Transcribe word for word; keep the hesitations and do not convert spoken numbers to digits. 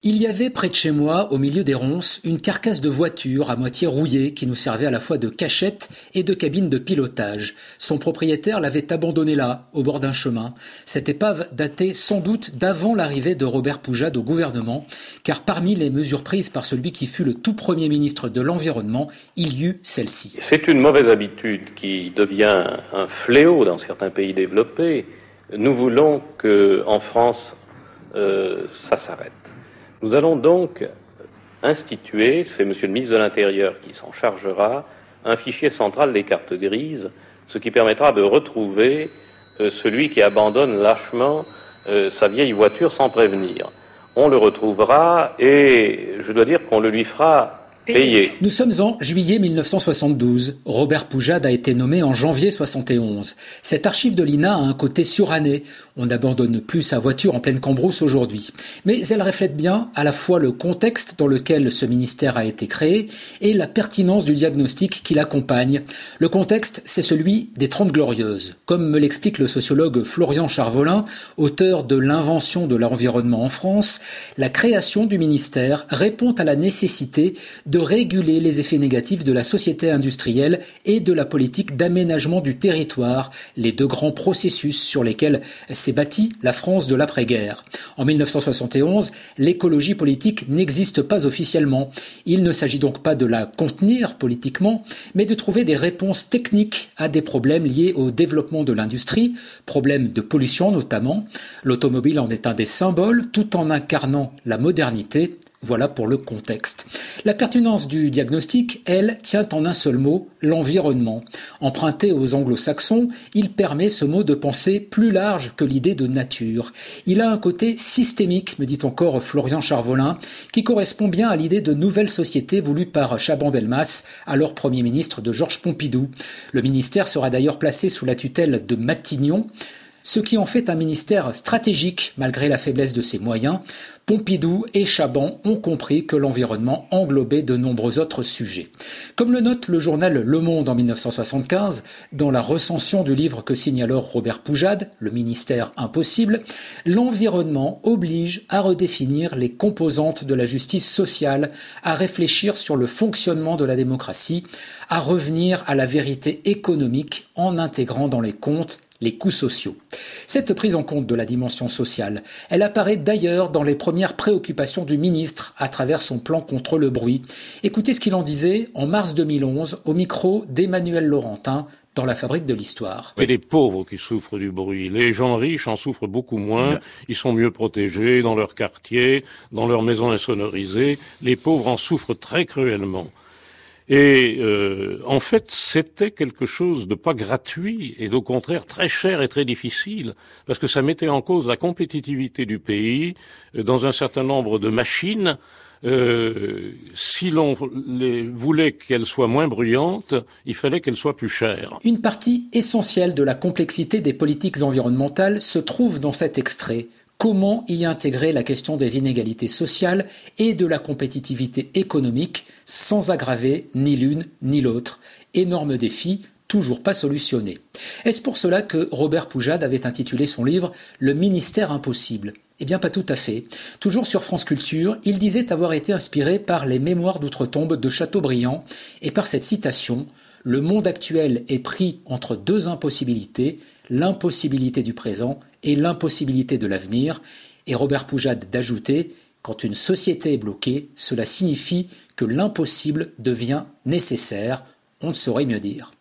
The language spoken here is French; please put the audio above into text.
Il y avait près de chez moi, au milieu des ronces, une carcasse de voiture à moitié rouillée qui nous servait à la fois de cachette et de cabine de pilotage. Son propriétaire l'avait abandonnée là, au bord d'un chemin. Cette épave datait sans doute d'avant l'arrivée de Robert Poujade au gouvernement, car parmi les mesures prises par celui qui fut le tout premier ministre de l'Environnement, il y eut celle-ci. C'est une mauvaise habitude qui devient un fléau dans certains pays développés. Nous voulons qu'en France, euh, ça s'arrête. Nous allons donc instituer, c'est Monsieur le ministre de l'Intérieur qui s'en chargera, un fichier central des cartes grises, ce qui permettra de retrouver euh, celui qui abandonne lâchement euh, sa vieille voiture sans prévenir. On le retrouvera et je dois dire qu'on le lui fera payer. Nous sommes en juillet mille neuf cent soixante-douze. Robert Poujade a été nommé en janvier soixante et onze. Cette archive de l'I N A a un côté suranné. On n'abandonne plus sa voiture en pleine cambrousse aujourd'hui. Mais elle reflète bien à la fois le contexte dans lequel ce ministère a été créé et la pertinence du diagnostic qui l'accompagne. Le contexte, c'est celui des Trente Glorieuses. Comme me l'explique le sociologue Florian Charvolin, auteur de L'invention de l'environnement en France, la création du ministère répond à la nécessité de réguler les effets négatifs de la société industrielle et de la politique d'aménagement du territoire, les deux grands processus sur lesquels s'est bâtie la France de l'après-guerre. En mille neuf cent soixante et onze, l'écologie politique n'existe pas officiellement. Il ne s'agit donc pas de la contenir politiquement, mais de trouver des réponses techniques à des problèmes liés au développement de l'industrie, problèmes de pollution notamment. L'automobile en est un des symboles, tout en incarnant la modernité. Voilà pour le contexte. La pertinence du diagnostic, elle, tient en un seul mot, l'environnement. Emprunté aux anglo-saxons, il permet ce mot de pensée plus large que l'idée de nature. Il a un côté systémique, me dit encore Florian Charvolin, qui correspond bien à l'idée de nouvelle société voulue par Chaban-Delmas, alors Premier ministre de Georges Pompidou. Le ministère sera d'ailleurs placé sous la tutelle de Matignon, ce qui en fait un ministère stratégique malgré la faiblesse de ses moyens. Pompidou et Chaban ont compris que l'environnement englobait de nombreux autres sujets. Comme le note le journal Le Monde en mille neuf cent soixante-quinze, dans la recension du livre que signe alors Robert Poujade, Le ministère impossible, l'environnement oblige à redéfinir les composantes de la justice sociale, à réfléchir sur le fonctionnement de la démocratie, à revenir à la vérité économique en intégrant dans les comptes les coûts sociaux. Cette prise en compte de la dimension sociale, elle apparaît d'ailleurs dans les premières préoccupations du ministre à travers son plan contre le bruit. Écoutez ce qu'il en disait en mars deux mille onze au micro d'Emmanuel Laurentin dans La Fabrique de l'Histoire. C'est les pauvres qui souffrent du bruit. Les gens riches en souffrent beaucoup moins. Ils sont mieux protégés dans leur quartier, dans leurs maisons insonorisées. Les pauvres en souffrent très cruellement. Et euh, en fait, c'était quelque chose de pas gratuit et au contraire très cher et très difficile, parce que ça mettait en cause la compétitivité du pays euh, dans un certain nombre de machines. Euh, si l'on les voulait qu'elles soient moins bruyantes, il fallait qu'elles soient plus chères. Une partie essentielle de la complexité des politiques environnementales se trouve dans cet extrait. Comment y intégrer la question des inégalités sociales et de la compétitivité économique sans aggraver ni l'une ni l'autre? Énorme défi, toujours pas solutionné. Est-ce pour cela que Robert Poujade avait intitulé son livre « Le ministère impossible » ? Eh bien, pas tout à fait. Toujours sur France Culture, il disait avoir été inspiré par les Mémoires d'outre-tombe de Chateaubriand et par cette citation « Le monde actuel est pris entre deux impossibilités, l'impossibilité du présent et l'impossibilité de l'avenir », et Robert Poujade d'ajouter « Quand une société est bloquée, cela signifie que l'impossible devient nécessaire ». On ne saurait mieux dire.